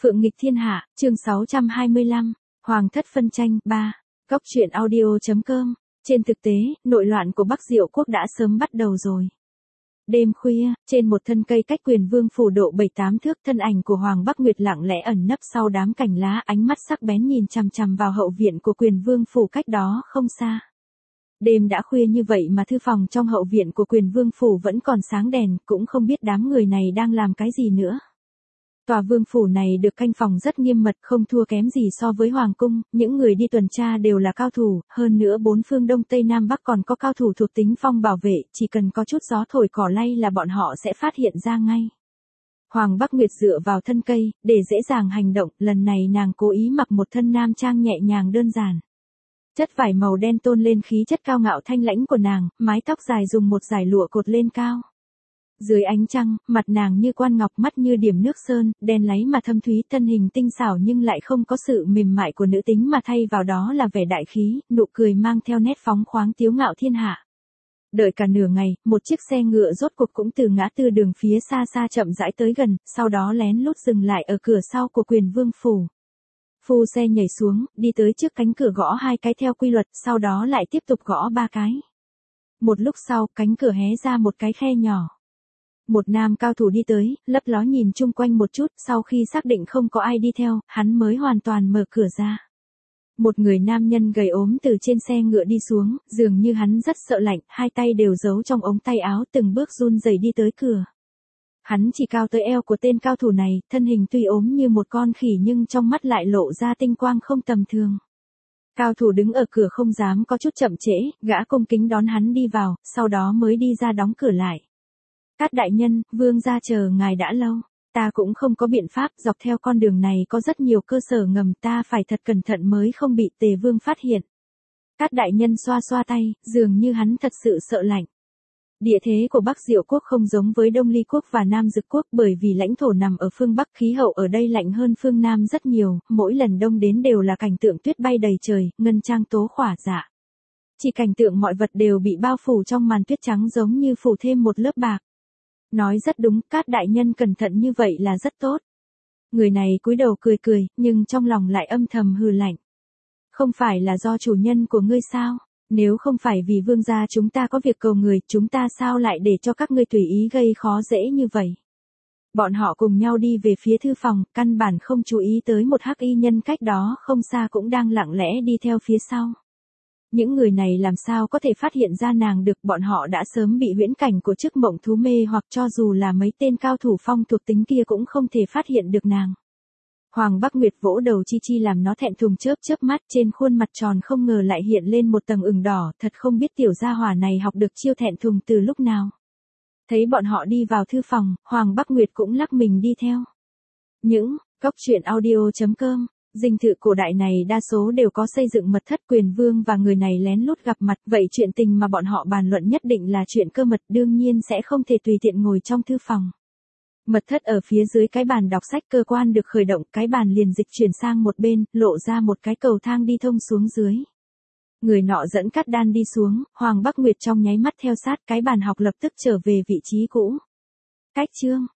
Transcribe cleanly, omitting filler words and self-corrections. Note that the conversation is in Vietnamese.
Phượng nghịch thiên hạ, chương 625, Hoàng thất phân tranh 3, Góc truyện audio.com. Trên thực tế, nội loạn của Bắc Diệu quốc đã sớm bắt đầu rồi. Đêm khuya, trên một thân cây cách Quyền Vương phủ độ 7-8 thước, thân ảnh của Hoàng Bắc Nguyệt lặng lẽ ẩn nấp sau đám cành lá, ánh mắt sắc bén nhìn chằm chằm vào hậu viện của Quyền Vương phủ cách đó không xa. Đêm đã khuya như vậy mà thư phòng trong hậu viện của Quyền Vương phủ vẫn còn sáng đèn, cũng không biết đám người này đang làm cái gì nữa. Tòa vương phủ này được canh phòng rất nghiêm mật, không thua kém gì so với hoàng cung, những người đi tuần tra đều là cao thủ, hơn nữa bốn phương đông tây nam bắc còn có cao thủ thuộc tính phong bảo vệ, chỉ cần có chút gió thổi cỏ lay là bọn họ sẽ phát hiện ra ngay. Hoàng Bắc Nguyệt dựa vào thân cây, để dễ dàng hành động, lần này nàng cố ý mặc một thân nam trang nhẹ nhàng đơn giản. Chất vải màu đen tôn lên khí chất cao ngạo thanh lãnh của nàng, mái tóc dài dùng một dải lụa cột lên cao. Dưới ánh trăng, mặt nàng như quan ngọc, mắt như điểm nước sơn, đen láy mà thâm thúy, thân hình tinh xảo nhưng lại không có sự mềm mại của nữ tính mà thay vào đó là vẻ đại khí, nụ cười mang theo nét phóng khoáng tiếu ngạo thiên hạ. Đợi cả nửa ngày, một chiếc xe ngựa rốt cuộc cũng từ ngã tư đường phía xa xa chậm rãi tới gần, sau đó lén lút dừng lại ở cửa sau của Quyền Vương phủ. Phu xe nhảy xuống, đi tới trước cánh cửa gõ 2 cái theo quy luật, sau đó lại tiếp tục gõ 3 cái. Một lúc sau, cánh cửa hé ra một cái khe nhỏ. Một nam cao thủ đi tới, lấp ló nhìn chung quanh một chút, sau khi xác định không có ai đi theo, hắn mới hoàn toàn mở cửa ra. Một người nam nhân gầy ốm từ trên xe ngựa đi xuống, dường như hắn rất sợ lạnh, hai tay đều giấu trong ống tay áo, từng bước run rẩy đi tới cửa. Hắn chỉ cao tới eo của tên cao thủ này, thân hình tuy ốm như một con khỉ nhưng trong mắt lại lộ ra tinh quang không tầm thường. Cao thủ đứng ở cửa không dám có chút chậm trễ, gã cung kính đón hắn đi vào, sau đó mới đi ra đóng cửa lại. Cát đại nhân, vương gia chờ ngài đã lâu, ta cũng không có biện pháp, dọc theo con đường này có rất nhiều cơ sở ngầm, ta phải thật cẩn thận mới không bị Tề vương phát hiện. Cát đại nhân xoa xoa tay, dường như hắn thật sự sợ lạnh. Địa thế của Bắc Diệu quốc không giống với Đông Ly quốc và Nam Dực quốc, bởi vì lãnh thổ nằm ở phương Bắc, khí hậu ở đây lạnh hơn phương Nam rất nhiều, mỗi lần đông đến đều là cảnh tượng tuyết bay đầy trời, ngân trang tố khỏa dạ. Chỉ cảnh tượng mọi vật đều bị bao phủ trong màn tuyết trắng giống như phủ thêm một lớp bạc. Nói rất đúng, Cát đại nhân cẩn thận như vậy là rất tốt. Người này cúi đầu cười cười, nhưng trong lòng lại âm thầm hừ lạnh. Không phải là do chủ nhân của ngươi sao? Nếu không phải vì vương gia chúng ta có việc cầu người, chúng ta sao lại để cho các ngươi tùy ý gây khó dễ như vậy? Bọn họ cùng nhau đi về phía thư phòng, căn bản không chú ý tới một hắc y nhân cách đó không xa cũng đang lặng lẽ đi theo phía sau. Những người này làm sao có thể phát hiện ra nàng được, bọn họ đã sớm bị huyễn cảnh của chiếc mộng thú mê hoặc, cho dù là mấy tên cao thủ phong thuộc tính kia cũng không thể phát hiện được nàng. Hoàng Bắc Nguyệt vỗ đầu Chi Chi làm nó thẹn thùng, chớp chớp mắt, trên khuôn mặt tròn không ngờ lại hiện lên một tầng ửng đỏ, thật không biết tiểu gia hỏa này học được chiêu thẹn thùng từ lúc nào. Thấy bọn họ đi vào thư phòng, Hoàng Bắc Nguyệt cũng lắc mình đi theo. Những Góc truyện audio.com. Dinh thự cổ đại này đa số đều có xây dựng mật thất, Quyền Vương và người này lén lút gặp mặt, vậy chuyện tình mà bọn họ bàn luận nhất định là chuyện cơ mật, đương nhiên sẽ không thể tùy tiện ngồi trong thư phòng. Mật thất ở phía dưới cái bàn đọc sách, cơ quan được khởi động, cái bàn liền dịch chuyển sang một bên, lộ ra một cái cầu thang đi thông xuống dưới. Người nọ dẫn Cát Đan đi xuống, Hoàng Bắc Nguyệt trong nháy mắt theo sát, cái bàn học lập tức trở về vị trí cũ. Cách chương